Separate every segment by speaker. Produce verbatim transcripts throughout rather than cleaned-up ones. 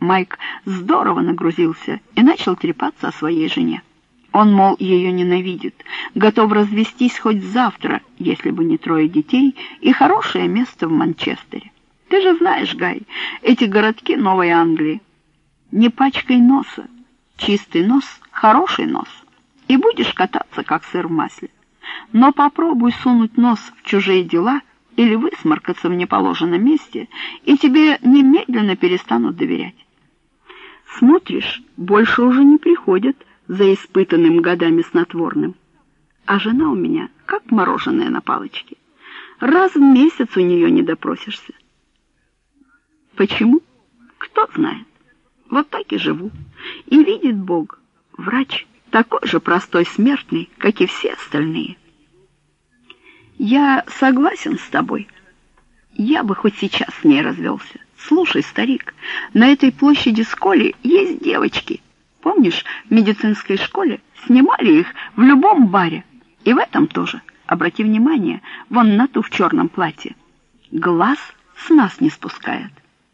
Speaker 1: Майк здорово нагрузился и начал трепаться о своей жене. Он, мол, ее ненавидит, готов развестись хоть завтра, если бы не трое детей и хорошее место в Манчестере. Ты же знаешь, Гай, эти городки Новой Англии. Не пачкай носа. Чистый нос — хороший нос. И будешь кататься, как сыр в масле. Но попробуй сунуть нос в чужие дела или высморкаться в неположенном месте, и тебе немедленно перестанут доверять. Смотришь, больше уже не приходят за испытанным годами снотворным. А жена у меня как мороженое на палочке. Раз в месяц у нее не допросишься. Почему? Кто знает. Вот так и живу. И видит Бог, врач такой же простой смертный, как и все остальные. Я согласен с тобой. Я бы хоть сейчас с ней развелся. Слушай, старик, на этой площади Сколи есть девочки. Помнишь, в медицинской школе снимали их в любом баре. И в этом тоже. Обрати внимание, вон на ту в черном платье. Глаз с нас не спускает.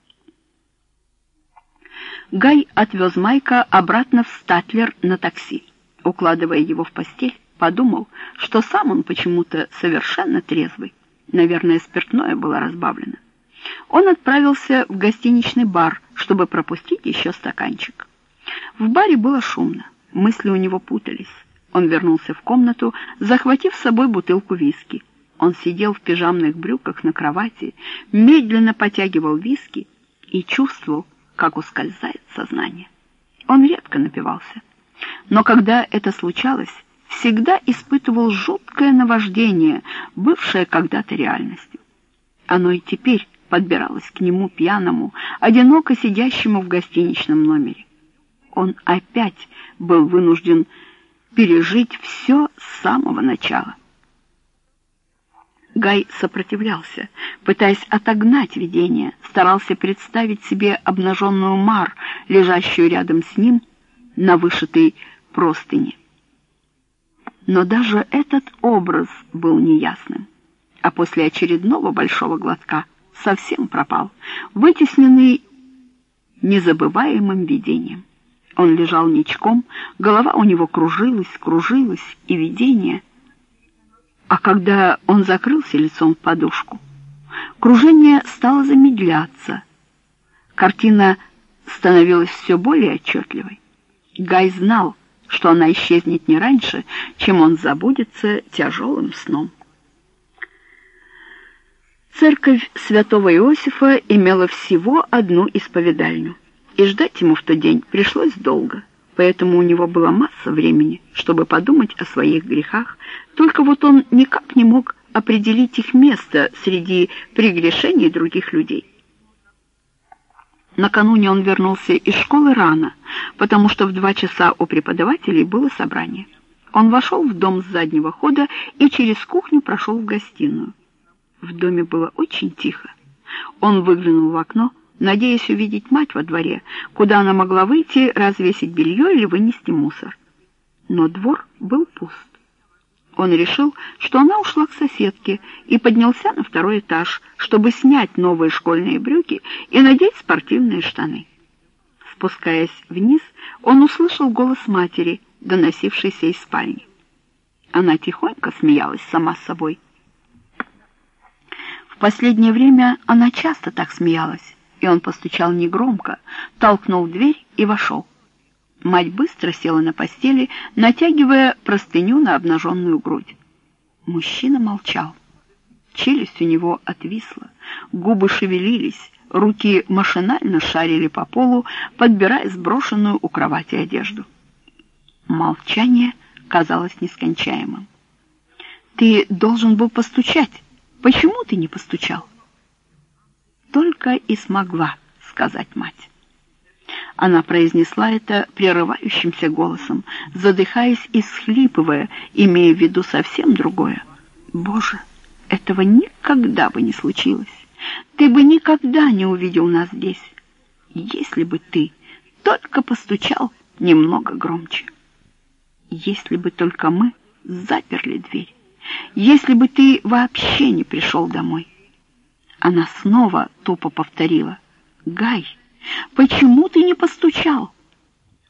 Speaker 1: Гай отвез Майка обратно в Статлер на такси. Укладывая его в постель, подумал, что сам он почему-то совершенно трезвый. Наверное, спиртное было разбавлено. Он отправился в гостиничный бар, чтобы пропустить еще стаканчик. В баре было шумно, мысли у него путались. Он вернулся в комнату, захватив с собой бутылку виски. Он сидел в пижамных брюках на кровати, медленно потягивал виски и чувствовал, как ускользает сознание. Он редко напивался, но когда это случалось, всегда испытывал жуткое наваждение, бывшее когда-то реальностью. Оно и теперь подбиралось к нему пьяному, одиноко сидящему в гостиничном номере. Он опять был вынужден пережить все с самого начала. Гай сопротивлялся, пытаясь отогнать видение, старался представить себе обнаженную Мар, лежащую рядом с ним на вышитой простыне. Но даже этот образ был неясным, а после очередного большого глотка совсем пропал, вытесненный незабываемым видением. Он лежал ничком, голова у него кружилась, кружилась, и видение... А когда он закрылся лицом в подушку, кружение стало замедляться. Картина становилась все более отчетливой. Гай знал, что она исчезнет не раньше, чем он забудется тяжелым сном. Церковь святого Иосифа имела всего одну исповедальню, и ждать ему в тот день пришлось долго. Поэтому у него была масса времени, чтобы подумать о своих грехах, только вот он никак не мог определить их место среди прегрешений других людей. Накануне он вернулся из школы рано, потому что в два часа у преподавателей было собрание. Он вошел в дом с заднего хода и через кухню прошел в гостиную. В доме было очень тихо. Он выглянул в окно, надеясь увидеть мать во дворе, куда она могла выйти, развесить белье или вынести мусор. Но двор был пуст. Он решил, что она ушла к соседке, и поднялся на второй этаж, чтобы снять новые школьные брюки и надеть спортивные штаны. Спускаясь вниз, он услышал голос матери, доносившийся из спальни. Она тихонько смеялась сама с собой. В последнее время она часто так смеялась, и он постучал негромко, толкнул дверь и вошел. Мать быстро села на постели, натягивая простыню на обнаженную грудь. Мужчина молчал. Челюсть у него отвисла, губы шевелились, руки машинально шарили по полу, подбирая сброшенную у кровати одежду. Молчание казалось нескончаемым. «Ты должен был постучать. Почему ты не постучал?» Только и смогла сказать мать. Она произнесла это прерывающимся голосом, задыхаясь и всхлипывая, имея в виду совсем другое. «Боже, этого никогда бы не случилось. Ты бы никогда не увидел нас здесь, если бы ты только постучал немного громче. Если бы только мы заперли дверь. Если бы ты вообще не пришел домой». Она снова тупо повторила: «Гай, почему